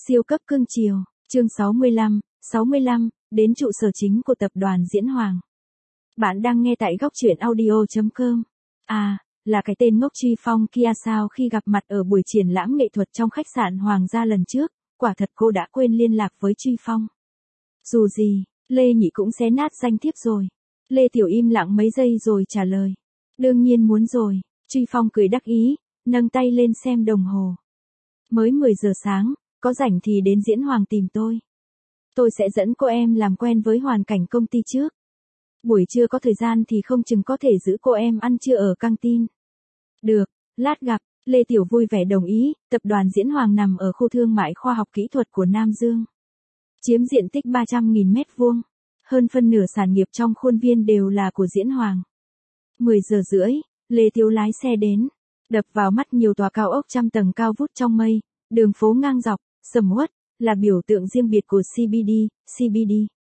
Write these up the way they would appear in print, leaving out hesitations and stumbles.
Siêu cấp cưng chiều, chương 65, đến trụ sở chính của tập đoàn Diễn Hoàng. Bạn đang nghe tại góc truyện audio.com. À, là cái tên ngốc Truy Phong kia sao? Khi gặp mặt ở buổi triển lãm nghệ thuật trong khách sạn Hoàng gia lần trước, quả thật cô đã quên liên lạc với Truy Phong. Dù gì, Lê Nhị cũng xé nát danh thiếp rồi. Lê Tiểu im lặng mấy giây rồi trả lời. Đương nhiên muốn rồi. Truy Phong cười đắc ý, nâng tay lên xem đồng hồ. Mới 10 giờ sáng, có rảnh thì đến Diễn Hoàng tìm tôi. Tôi sẽ dẫn cô em làm quen với hoàn cảnh công ty trước. Buổi trưa có thời gian thì không chừng có thể giữ cô em ăn trưa ở căng tin. Được, lát gặp. Lê Tiểu vui vẻ đồng ý. Tập đoàn Diễn Hoàng nằm ở khu thương mại khoa học kỹ thuật của Nam Dương. Chiếm diện tích 300.000 mét vuông. Hơn phân nửa sản nghiệp trong khuôn viên đều là của Diễn Hoàng. 10 giờ rưỡi, Lê Tiểu lái xe đến. Đập vào mắt nhiều tòa cao ốc trăm tầng cao vút trong mây, đường phố ngang dọc, sầm uất, là biểu tượng riêng biệt của CBD.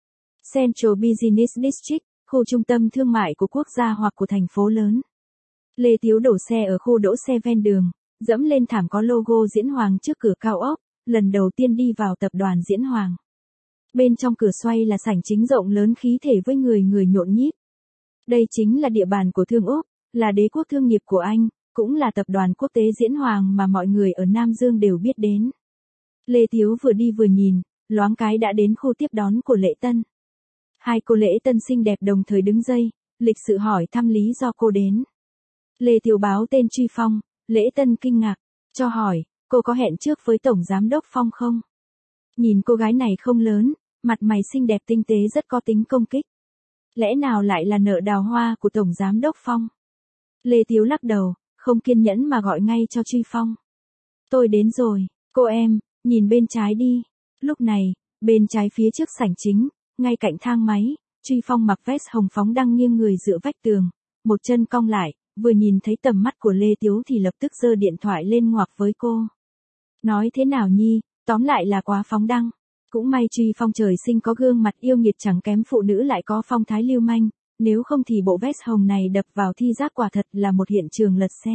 Central Business District, khu trung tâm thương mại của quốc gia hoặc của thành phố lớn. Lê Tiếu đổ xe ở khu đỗ xe ven đường, dẫm lên thảm có logo Diễn Hoàng trước cửa cao ốc, lần đầu tiên đi vào tập đoàn Diễn Hoàng. Bên trong cửa xoay là sảnh chính rộng lớn khí thể với người nhộn nhịp. Đây chính là địa bàn của thương Úc, là đế quốc thương nghiệp của Anh, cũng là tập đoàn quốc tế Diễn Hoàng mà mọi người ở Nam Dương đều biết đến. Lê Tiếu vừa đi vừa nhìn, loáng cái đã đến khu tiếp đón của Lễ Tân. Hai cô Lễ Tân xinh đẹp đồng thời đứng dây, lịch sự hỏi thăm lý do cô đến. Lê Tiếu báo tên Truy Phong, Lễ Tân kinh ngạc, cho hỏi, cô có hẹn trước với Tổng Giám đốc Phong không? Nhìn cô gái này không lớn, mặt mày xinh đẹp tinh tế rất có tính công kích. Lẽ nào lại là nợ đào hoa của Tổng Giám đốc Phong? Lê Tiếu lắc đầu, không kiên nhẫn mà gọi ngay cho Truy Phong. Tôi đến rồi, cô em, nhìn bên trái đi. Lúc này, bên trái phía trước sảnh chính, ngay cạnh thang máy, Truy Phong mặc vest hồng phóng đang nghiêng người dựa vách tường, một chân cong lại, vừa nhìn thấy tầm mắt của Lê Tiếu thì lập tức giơ điện thoại lên ngoặc với cô. Nói thế nào nhi, tóm lại là quá phóng đăng. Cũng may Truy Phong trời sinh có gương mặt yêu nghiệt chẳng kém phụ nữ lại có phong thái lưu manh, nếu không thì bộ vest hồng này đập vào thi giác quả thật là một hiện trường lật xe.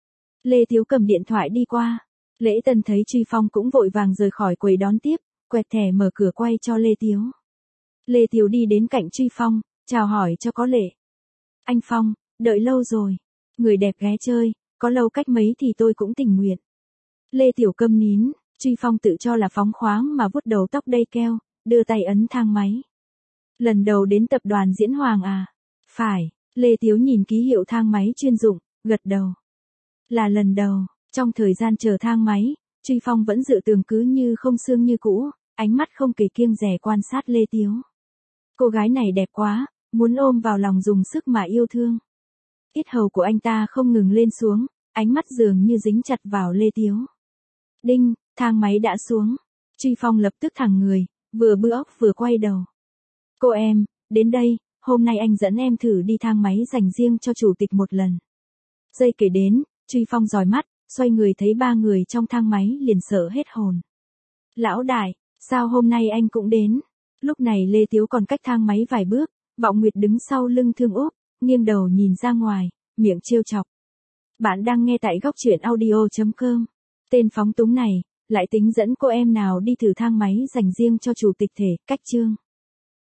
Lê Tiếu cầm điện thoại đi qua. Lễ Tân thấy Truy Phong cũng vội vàng rời khỏi quầy đón tiếp, quẹt thẻ mở cửa quay cho Lê Tiếu. Lê Tiếu đi đến cạnh Truy Phong, chào hỏi cho có lệ. Anh Phong, đợi lâu rồi. Người đẹp ghé chơi, có lâu cách mấy thì tôi cũng tình nguyện. Lê Tiểu câm nín, Truy Phong tự cho là phóng khoáng mà vuốt đầu tóc đây keo, đưa tay ấn thang máy. Lần đầu đến tập đoàn Diễn Hoàng à? Phải, Lê Tiếu nhìn ký hiệu thang máy chuyên dụng, gật đầu. Là lần đầu. Trong thời gian chờ thang máy, Truy Phong vẫn dự tường cứ như không xương như cũ, ánh mắt không kể kiêng dè quan sát Lê Tiếu. Cô gái này đẹp quá, muốn ôm vào lòng dùng sức mà yêu thương. Yết hầu của anh ta không ngừng lên xuống, ánh mắt dường như dính chặt vào Lê Tiếu. Đinh, thang máy đã xuống. Truy Phong lập tức thẳng người, vừa bư óc vừa quay đầu. Cô em, đến đây, hôm nay anh dẫn em thử đi thang máy dành riêng cho chủ tịch một lần. Giây kể đến, Truy Phong dòi mắt, xoay người thấy ba người trong thang máy liền sợ hết hồn. Lão đại, sao hôm nay anh cũng đến? Lúc này Lê Tiếu còn cách thang máy vài bước, Vọng Nguyệt đứng sau lưng Thương Úc, nghiêng đầu nhìn ra ngoài, miệng trêu chọc. Bạn đang nghe tại góc truyện audio.com. Tên phóng túng này, lại tính dẫn cô em nào đi thử thang máy dành riêng cho chủ tịch thể, cách chương.